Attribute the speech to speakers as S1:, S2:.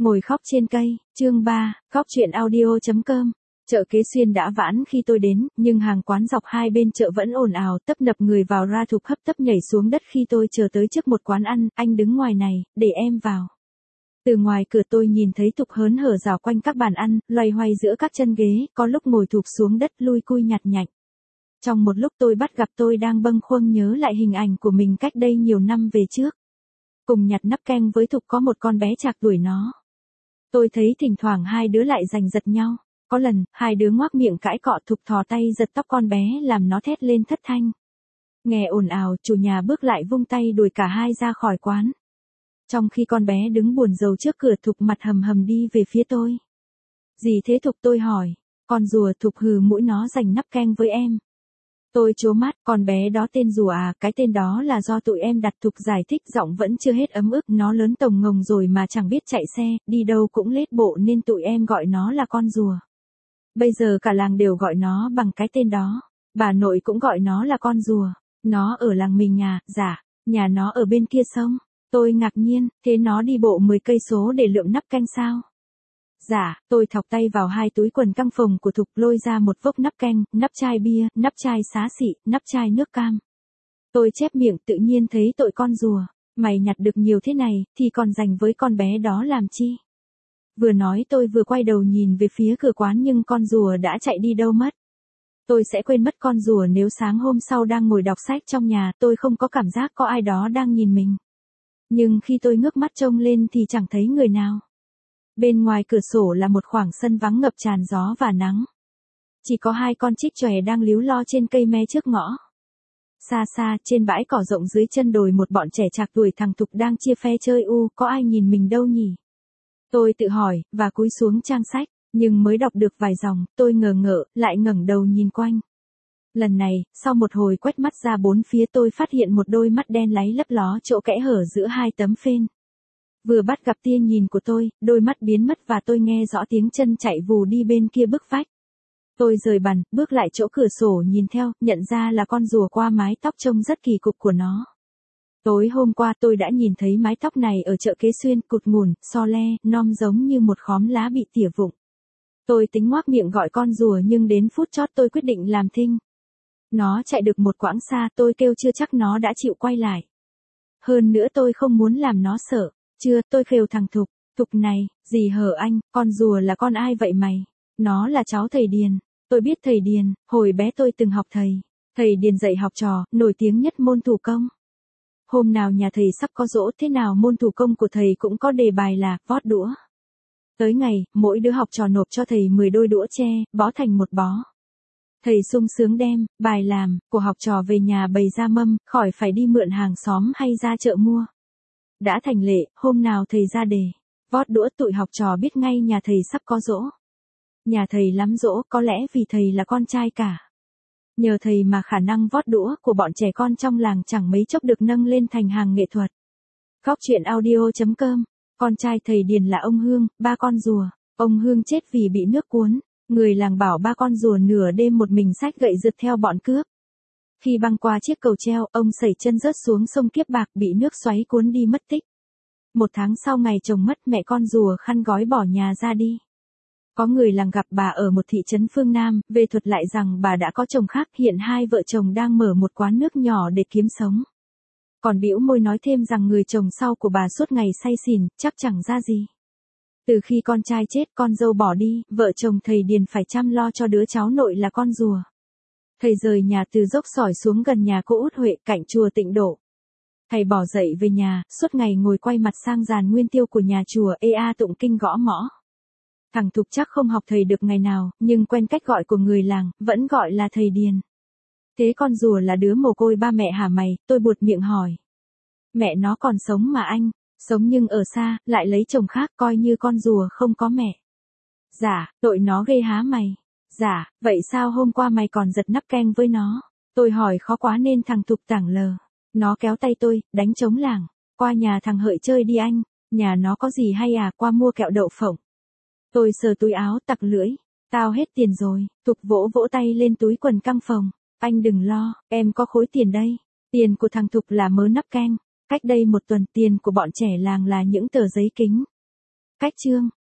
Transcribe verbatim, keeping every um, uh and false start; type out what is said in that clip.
S1: Ngồi khóc trên cây, chương ba, khóc chuyện audio.com. Chợ Kế Xuyên đã vãn khi tôi đến, nhưng hàng quán dọc hai bên chợ vẫn ồn ào, tấp nập người vào ra Thục hấp tấp nhảy xuống đất khi tôi chờ tới trước một quán ăn, anh đứng ngoài này, để em vào. Từ ngoài cửa tôi nhìn thấy Thục hớn hở rào quanh các bàn ăn, loay hoay giữa các chân ghế, có lúc ngồi thụp xuống đất lui cui nhặt nhạnh. Trong một lúc tôi bắt gặp tôi đang bâng khuâng nhớ lại hình ảnh của mình cách đây nhiều năm về trước. Cùng nhặt nắp canh với Thục có một con bé trạc tuổi nó. Tôi thấy thỉnh thoảng hai đứa lại giành giật nhau. Có lần, hai đứa ngoác miệng cãi cọ, Thục thò tay giật tóc con bé làm nó thét lên thất thanh. Nghe ồn ào, chủ nhà bước lại vung tay đuổi cả hai ra khỏi quán. Trong khi con bé đứng buồn rầu trước cửa, Thục mặt hầm hầm đi về phía tôi. Gì thế Thục, tôi hỏi. Con rùa. Thục hừ mũi, nó giành nắp canh với em. Tôi trố mắt, con bé đó tên rùa à, cái tên đó là do tụi em đặt. Thục giải thích giọng vẫn chưa hết ấm ức, nó lớn tồng ngồng rồi mà chẳng biết chạy xe, đi đâu cũng lết bộ nên tụi em gọi nó là con rùa. Bây giờ cả làng đều gọi nó bằng cái tên đó, bà nội cũng gọi nó là con rùa. Nó ở làng mình à? Dạ, nhà nó ở bên kia sông. Tôi ngạc nhiên, thế nó đi bộ mười cây số để lượm nắp canh sao? Dạ, tôi thọc tay vào hai túi quần căng phồng của Thục lôi ra một vốc nắp canh, nắp chai bia, nắp chai xá xị, nắp chai nước cam. Tôi chép miệng tự nhiên thấy tội con rùa, mày nhặt được nhiều thế này, thì còn dành với con bé đó làm chi? Vừa nói tôi vừa quay đầu nhìn về phía cửa quán nhưng con rùa đã chạy đi đâu mất. Tôi sẽ quên mất con rùa nếu sáng hôm sau đang ngồi đọc sách trong nhà, tôi không có cảm giác có ai đó đang nhìn mình. Nhưng khi tôi ngước mắt trông lên thì chẳng thấy người nào. Bên ngoài cửa sổ là một khoảng sân vắng ngập tràn gió và nắng. Chỉ có hai con trích chòe đang líu lo trên cây me trước ngõ. Xa xa, trên bãi cỏ rộng dưới chân đồi, một bọn trẻ trạc tuổi thằng Thục đang chia phe chơi u, có ai nhìn mình đâu nhỉ? Tôi tự hỏi, và cúi xuống trang sách, nhưng mới đọc được vài dòng, tôi ngờ ngợ, lại ngẩng đầu nhìn quanh. Lần này, sau một hồi quét mắt ra bốn phía, tôi phát hiện một đôi mắt đen láy lấp ló chỗ kẽ hở giữa hai tấm phên. Vừa bắt gặp tia nhìn của tôi, đôi mắt biến mất và tôi nghe rõ tiếng chân chạy vù đi bên kia bức vách. Tôi rời bàn, bước lại chỗ cửa sổ nhìn theo, nhận ra là con rùa qua mái tóc trông rất kỳ cục của nó. Tối hôm qua tôi đã nhìn thấy mái tóc này ở chợ Kế Xuyên, cụt ngủn, so le, non giống như một khóm lá bị tỉa vụng. Tôi tính ngoác miệng gọi con rùa nhưng đến phút chót tôi quyết định làm thinh. Nó chạy được một quãng xa, tôi kêu chưa chắc nó đã chịu quay lại. Hơn nữa tôi không muốn làm nó sợ. Chưa, tôi khều thằng Thục. Thục này, gì hở anh, con rùa là con ai vậy mày? Nó là cháu thầy Điền. Tôi biết thầy Điền, hồi bé tôi từng học thầy. Thầy Điền dạy học trò, nổi tiếng nhất môn thủ công. Hôm nào nhà thầy sắp có giỗ, thế nào môn thủ công của thầy cũng có đề bài là vót đũa. Tới ngày, mỗi đứa học trò nộp cho thầy mười đôi đũa tre, bó thành một bó. Thầy sung sướng đem bài làm của học trò về nhà bày ra mâm, khỏi phải đi mượn hàng xóm hay ra chợ mua. Đã thành lệ, hôm nào thầy ra đề vót đũa, tụi học trò biết ngay nhà thầy sắp có giỗ. Nhà thầy lắm giỗ, có lẽ vì thầy là con trai cả. Nhờ thầy mà khả năng vót đũa của bọn trẻ con trong làng chẳng mấy chốc được nâng lên thành hàng nghệ thuật. Khóc chuyện audio.com. Con trai thầy Điền là ông Hương, ba con rùa. Ông Hương chết vì bị nước cuốn. Người làng bảo ba con rùa nửa đêm một mình xách gậy rượt theo bọn cướp. Khi băng qua chiếc cầu treo, ông sẩy chân rớt xuống sông Kiếp Bạc, bị nước xoáy cuốn đi mất tích. Một tháng sau ngày chồng mất, mẹ con rùa khăn gói bỏ nhà ra đi. Có người làng gặp bà ở một thị trấn phương Nam, về thuật lại rằng bà đã có chồng khác, hiện hai vợ chồng đang mở một quán nước nhỏ để kiếm sống. Còn bĩu môi nói thêm rằng người chồng sau của bà suốt ngày say xỉn, chắc chẳng ra gì. Từ khi con trai chết, con dâu bỏ đi, vợ chồng thầy Điền phải chăm lo cho đứa cháu nội là con rùa. Thầy rời nhà từ dốc sỏi xuống gần nhà cô Út Huệ, cạnh chùa Tịnh Độ. Thầy bỏ dậy về nhà, suốt ngày ngồi quay mặt sang giàn nguyên tiêu của nhà chùa, ê a tụng kinh gõ mõ. Thằng Thục chắc không học thầy được ngày nào, nhưng quen cách gọi của người làng, vẫn gọi là thầy Điền. Thế con rùa là đứa mồ côi ba mẹ hả mày? Tôi buột miệng hỏi. Mẹ nó còn sống mà anh, sống nhưng ở xa, lại lấy chồng khác, coi như con rùa không có mẹ. Dạ, tội nó ghê há mày. Dạ, vậy sao hôm qua mày còn giật nắp canh với nó? Tôi hỏi khó quá nên thằng Thục tảng lờ. Nó kéo tay tôi, đánh trống làng. Qua nhà thằng Hợi chơi đi anh. Nhà nó có gì hay à, qua mua kẹo đậu phộng. Tôi sờ túi áo, tặc lưỡi. Tao hết tiền rồi. Thục vỗ vỗ tay lên túi quần căng phồng. Anh đừng lo, em có khối tiền đây. Tiền của thằng Thục là mớ nắp canh. Cách đây một tuần, tiền của bọn trẻ làng là những tờ giấy kính. Cách chương